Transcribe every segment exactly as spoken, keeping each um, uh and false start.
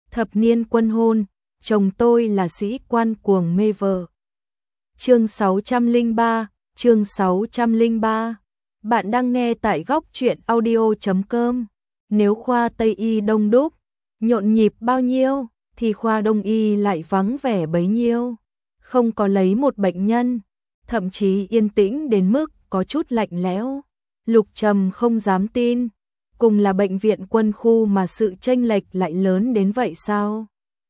Thập niên quân hôn, chồng tôi là sĩ quan cuồng mê vợ. Chương sáu trăm lẻ ba, chương sáu trăm lẻ ba. Bạn đang nghe tại góc truyện audio chấm com. Nếu khoa Tây y đông đúc, nhộn nhịp bao nhiêu, thì khoa Đông y lại vắng vẻ bấy nhiêu. Không có lấy một bệnh nhân, thậm chí yên tĩnh đến mức có chút lạnh lẽo. Lục Trầm không dám tin, cùng là bệnh viện quân khu mà sự chênh lệch lại lớn đến vậy sao?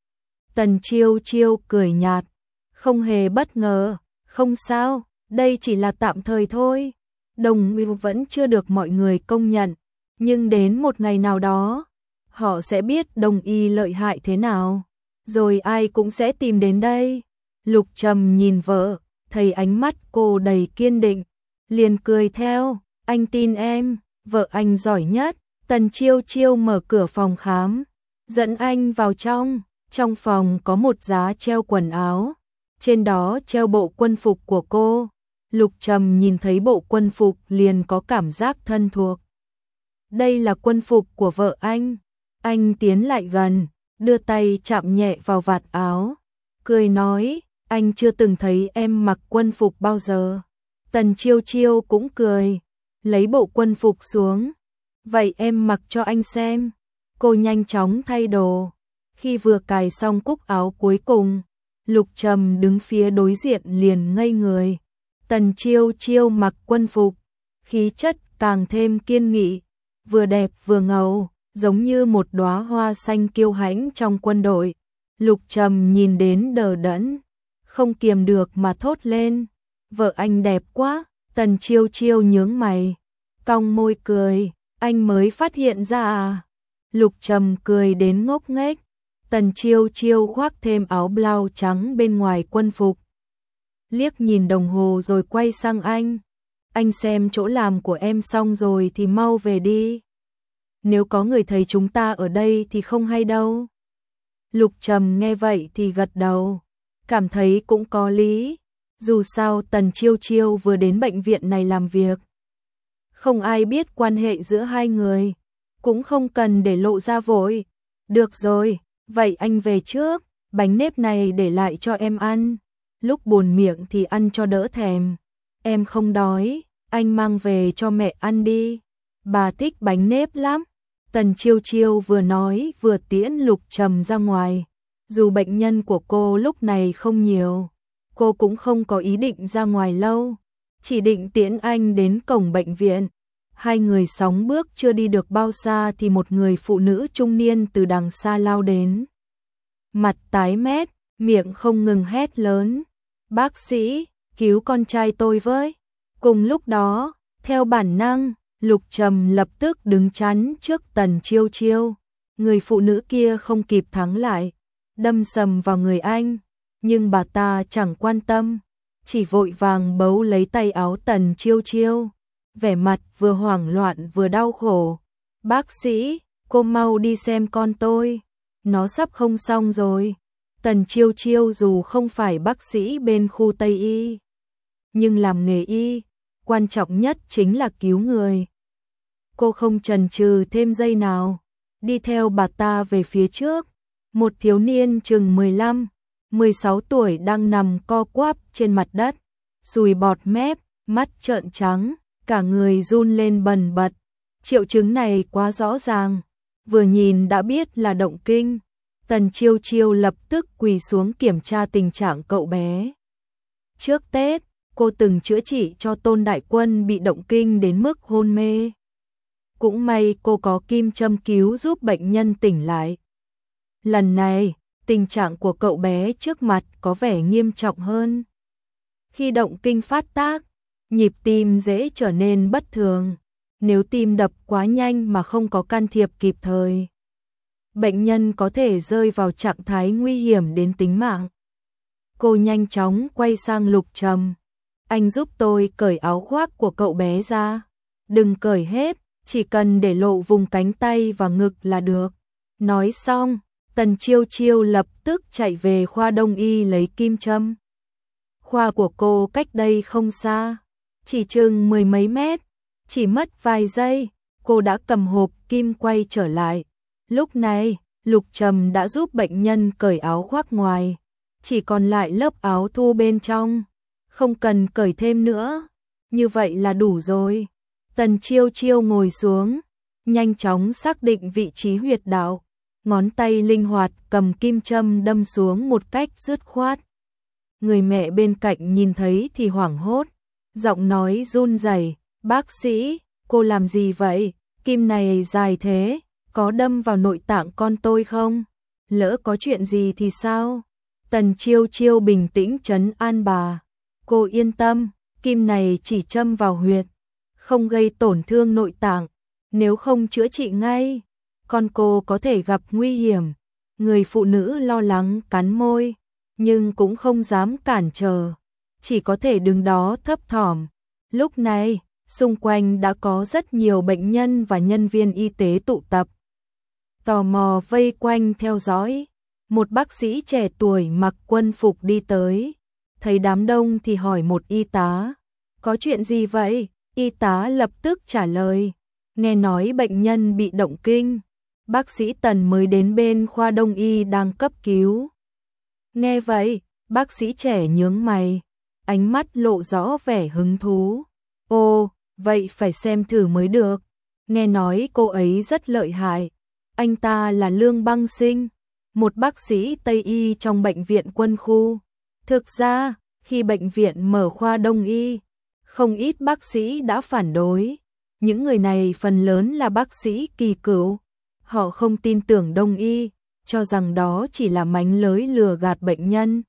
Tần Chiêu Chiêu cười nhạt, không hề bất ngờ, không sao, đây chỉ là tạm thời thôi. Đồng y vẫn chưa được mọi người công nhận, nhưng đến một ngày nào đó, họ sẽ biết đồng y lợi hại thế nào, rồi ai cũng sẽ tìm đến đây. Lục Trầm nhìn vợ, thấy ánh mắt cô đầy kiên định, liền cười theo, anh tin em, vợ anh giỏi nhất. Tần Chiêu Chiêu mở cửa phòng khám, dẫn anh vào trong. Trong phòng có một giá treo quần áo, trên đó treo bộ quân phục của cô. Lục Trầm nhìn thấy bộ quân phục liền có cảm giác thân thuộc. Đây là quân phục của vợ anh. Anh tiến lại gần, đưa tay chạm nhẹ vào vạt áo, cười nói, anh chưa từng thấy em mặc quân phục bao giờ. Tần Chiêu Chiêu cũng cười, lấy bộ quân phục xuống. Vậy em mặc cho anh xem. Cô nhanh chóng thay đồ. Khi vừa cài xong cúc áo cuối cùng, Lục Trầm đứng phía đối diện liền ngây người. Tần Chiêu Chiêu mặc quân phục, khí chất càng thêm kiên nghị, vừa đẹp vừa ngầu, giống như một đóa hoa xanh kiêu hãnh trong quân đội. Lục Trầm nhìn đến đờ đẫn, không kiềm được mà thốt lên, vợ anh đẹp quá. Tần Chiêu Chiêu nhướng mày, cong môi cười, anh mới phát hiện ra à? Lục Trầm cười đến ngốc nghếch. Tần Chiêu Chiêu khoác thêm áo blau trắng bên ngoài quân phục, liếc nhìn đồng hồ rồi quay sang anh. Anh xem chỗ làm của em xong rồi thì mau về đi. Nếu có người thấy chúng ta ở đây thì không hay đâu. Lục Trầm nghe vậy thì gật đầu, cảm thấy cũng có lý. Dù sao Tần Chiêu Chiêu vừa đến bệnh viện này làm việc, không ai biết quan hệ giữa hai người, cũng không cần để lộ ra vội. Được rồi, vậy anh về trước, bánh nếp này để lại cho em ăn. Lúc buồn miệng thì ăn cho đỡ thèm. Em không đói, anh mang về cho mẹ ăn đi. Bà thích bánh nếp lắm. Tần Chiêu Chiêu vừa nói vừa tiễn Lục Trầm ra ngoài. Dù bệnh nhân của cô lúc này không nhiều, cô cũng không có ý định ra ngoài lâu, chỉ định tiễn anh đến cổng bệnh viện. Hai người sóng bước chưa đi được bao xa thì một người phụ nữ trung niên từ đằng xa lao đến. Mặt tái mét, miệng không ngừng hét lớn, bác sĩ, cứu con trai tôi với. Cùng lúc đó, theo bản năng, Lục Trầm lập tức đứng chắn trước Tần Chiêu Chiêu. Người phụ nữ kia không kịp thắng lại, đâm sầm vào người anh, nhưng bà ta chẳng quan tâm, chỉ vội vàng bấu lấy tay áo Tần Chiêu Chiêu, vẻ mặt vừa hoảng loạn vừa đau khổ. Bác sĩ, cô mau đi xem con tôi, nó sắp không xong rồi. Tần Chiêu Chiêu dù không phải bác sĩ bên khu Tây y, nhưng làm nghề y, quan trọng nhất chính là cứu người. Cô không chần chừ thêm giây nào, đi theo bà ta về phía trước. Một thiếu niên chừng mười lăm, mười sáu tuổi đang nằm co quắp trên mặt đất, sùi bọt mép, mắt trợn trắng, cả người run lên bần bật. Triệu chứng này quá rõ ràng, vừa nhìn đã biết là động kinh. Tần Chiêu Chiêu lập tức quỳ xuống kiểm tra tình trạng cậu bé. Trước Tết, cô từng chữa trị cho Tôn Đại Quân bị động kinh đến mức hôn mê. Cũng may cô có kim châm cứu giúp bệnh nhân tỉnh lại. Lần này, tình trạng của cậu bé trước mặt có vẻ nghiêm trọng hơn. Khi động kinh phát tác, nhịp tim dễ trở nên bất thường. Nếu tim đập quá nhanh mà không có can thiệp kịp thời, bệnh nhân có thể rơi vào trạng thái nguy hiểm đến tính mạng. Cô nhanh chóng quay sang Lục Trầm. Anh giúp tôi cởi áo khoác của cậu bé ra. Đừng cởi hết, chỉ cần để lộ vùng cánh tay và ngực là được. Nói xong, Tần Chiêu Chiêu lập tức chạy về khoa Đông y lấy kim châm. Khoa của cô cách đây không xa, chỉ chừng mười mấy mét. Chỉ mất vài giây, cô đã cầm hộp kim quay trở lại. Lúc này, Lục Trầm đã giúp bệnh nhân cởi áo khoác ngoài, chỉ còn lại lớp áo thu bên trong, không cần cởi thêm nữa, như vậy là đủ rồi. Tần Chiêu Chiêu ngồi xuống, nhanh chóng xác định vị trí huyệt đạo, ngón tay linh hoạt cầm kim châm đâm xuống một cách dứt khoát. Người mẹ bên cạnh nhìn thấy thì hoảng hốt, giọng nói run rẩy, "Bác sĩ, cô làm gì vậy? Kim này dài thế, có đâm vào nội tạng con tôi không? Lỡ có chuyện gì thì sao?" Tần Chiêu Chiêu bình tĩnh trấn an bà, "Cô yên tâm, kim này chỉ châm vào huyệt, không gây tổn thương nội tạng, nếu không chữa trị ngay, con cô có thể gặp nguy hiểm." Người phụ nữ lo lắng cắn môi, nhưng cũng không dám cản trở, chỉ có thể đứng đó thấp thỏm. Lúc này, xung quanh đã có rất nhiều bệnh nhân và nhân viên y tế tụ tập, tò mò vây quanh theo dõi. Một bác sĩ trẻ tuổi mặc quân phục đi tới, thấy đám đông thì hỏi một y tá, "Có chuyện gì vậy?" Y tá lập tức trả lời, "Nghe nói bệnh nhân bị động kinh, bác sĩ Tần mới đến bên khoa đông y đang cấp cứu." Nghe vậy, bác sĩ trẻ nhướng mày, ánh mắt lộ rõ vẻ hứng thú. "Ồ, vậy phải xem thử mới được. Nghe nói cô ấy rất lợi hại." Anh ta là Lương Băng Sinh, một bác sĩ Tây y trong bệnh viện quân khu. Thực ra, khi bệnh viện mở khoa đông y, không ít bác sĩ đã phản đối. Những người này phần lớn là bác sĩ kỳ cựu. Họ không tin tưởng đông y, cho rằng đó chỉ là mánh lới lừa gạt bệnh nhân.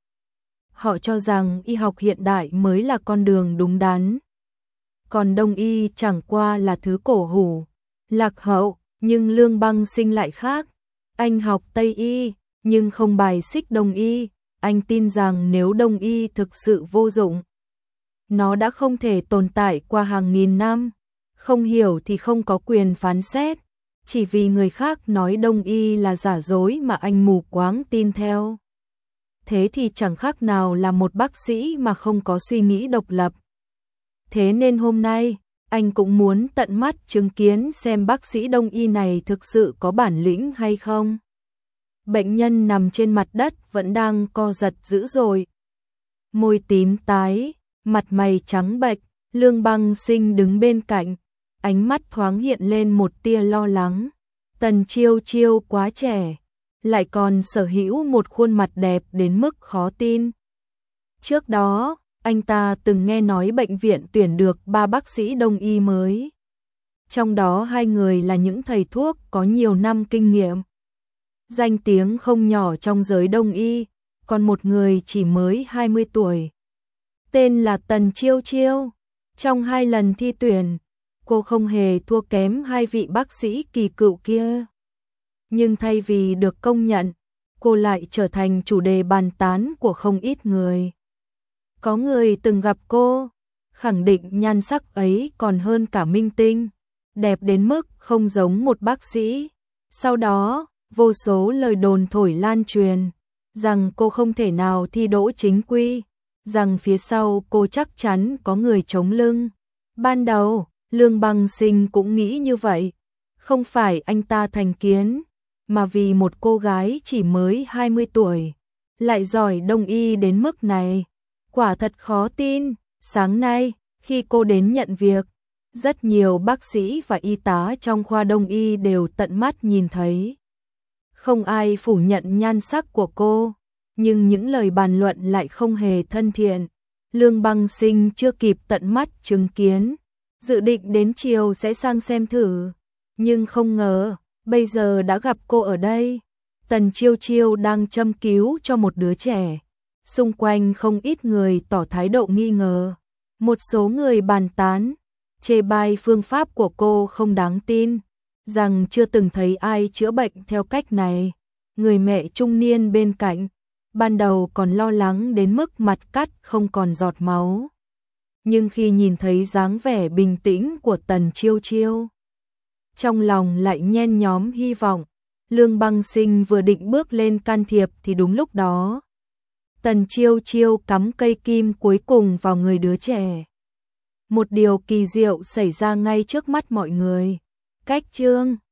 Họ cho rằng y học hiện đại mới là con đường đúng đắn. Còn đông y chẳng qua là thứ cổ hủ, lạc hậu, nhưng Lương Băng Sinh lại khác. Anh học Tây y, nhưng không bài xích đông y. Anh tin rằng nếu đông y thực sự vô dụng, nó đã không thể tồn tại qua hàng nghìn năm. Không hiểu thì không có quyền phán xét. Chỉ vì người khác nói đông y là giả dối mà anh mù quáng tin theo. Thế thì chẳng khác nào là một bác sĩ mà không có suy nghĩ độc lập. Thế nên hôm nay, anh cũng muốn tận mắt chứng kiến xem bác sĩ đông y này thực sự có bản lĩnh hay không. Bệnh nhân nằm trên mặt đất vẫn đang co giật dữ dội. Môi tím tái, mặt mày trắng bệch, Lương Băng Sinh đứng bên cạnh, ánh mắt thoáng hiện lên một tia lo lắng. Tần Chiêu Chiêu quá trẻ, lại còn sở hữu một khuôn mặt đẹp đến mức khó tin. Trước đó, anh ta từng nghe nói bệnh viện tuyển được ba bác sĩ đông y mới. Trong đó hai người là những thầy thuốc có nhiều năm kinh nghiệm, danh tiếng không nhỏ trong giới đông y, còn một người chỉ mới hai mươi tuổi. Tên là Tần Chiêu Chiêu. Trong hai lần thi tuyển, cô không hề thua kém hai vị bác sĩ kỳ cựu kia. Nhưng thay vì được công nhận, cô lại trở thành chủ đề bàn tán của không ít người. Có người từng gặp cô, khẳng định nhan sắc ấy còn hơn cả minh tinh, đẹp đến mức không giống một bác sĩ. Sau đó, vô số lời đồn thổi lan truyền, rằng cô không thể nào thi đỗ chính quy, rằng phía sau cô chắc chắn có người chống lưng. Ban đầu, Lương Băng Sinh cũng nghĩ như vậy, không phải anh ta thành kiến, mà vì một cô gái chỉ mới hai mươi tuổi, lại giỏi đông y đến mức này. Quả thật khó tin. Sáng nay, khi cô đến nhận việc, rất nhiều bác sĩ và y tá trong khoa đông y đều tận mắt nhìn thấy. Không ai phủ nhận nhan sắc của cô, nhưng những lời bàn luận lại không hề thân thiện. Lương Băng Sinh chưa kịp tận mắt chứng kiến, dự định đến chiều sẽ sang xem thử, nhưng không ngờ, bây giờ đã gặp cô ở đây. Tần Chiêu Chiêu đang châm cứu cho một đứa trẻ. Xung quanh không ít người tỏ thái độ nghi ngờ. Một số người bàn tán, chê bai phương pháp của cô không đáng tin, rằng chưa từng thấy ai chữa bệnh theo cách này. Người mẹ trung niên bên cạnh, ban đầu còn lo lắng đến mức mặt cắt không còn giọt máu. Nhưng khi nhìn thấy dáng vẻ bình tĩnh của Tần Chiêu Chiêu, trong lòng lại nhen nhóm hy vọng. Lương Băng Sinh vừa định bước lên can thiệp thì đúng lúc đó, Tần Chiêu Chiêu cắm cây kim cuối cùng vào người đứa trẻ. Một điều kỳ diệu xảy ra ngay trước mắt mọi người. Cách chương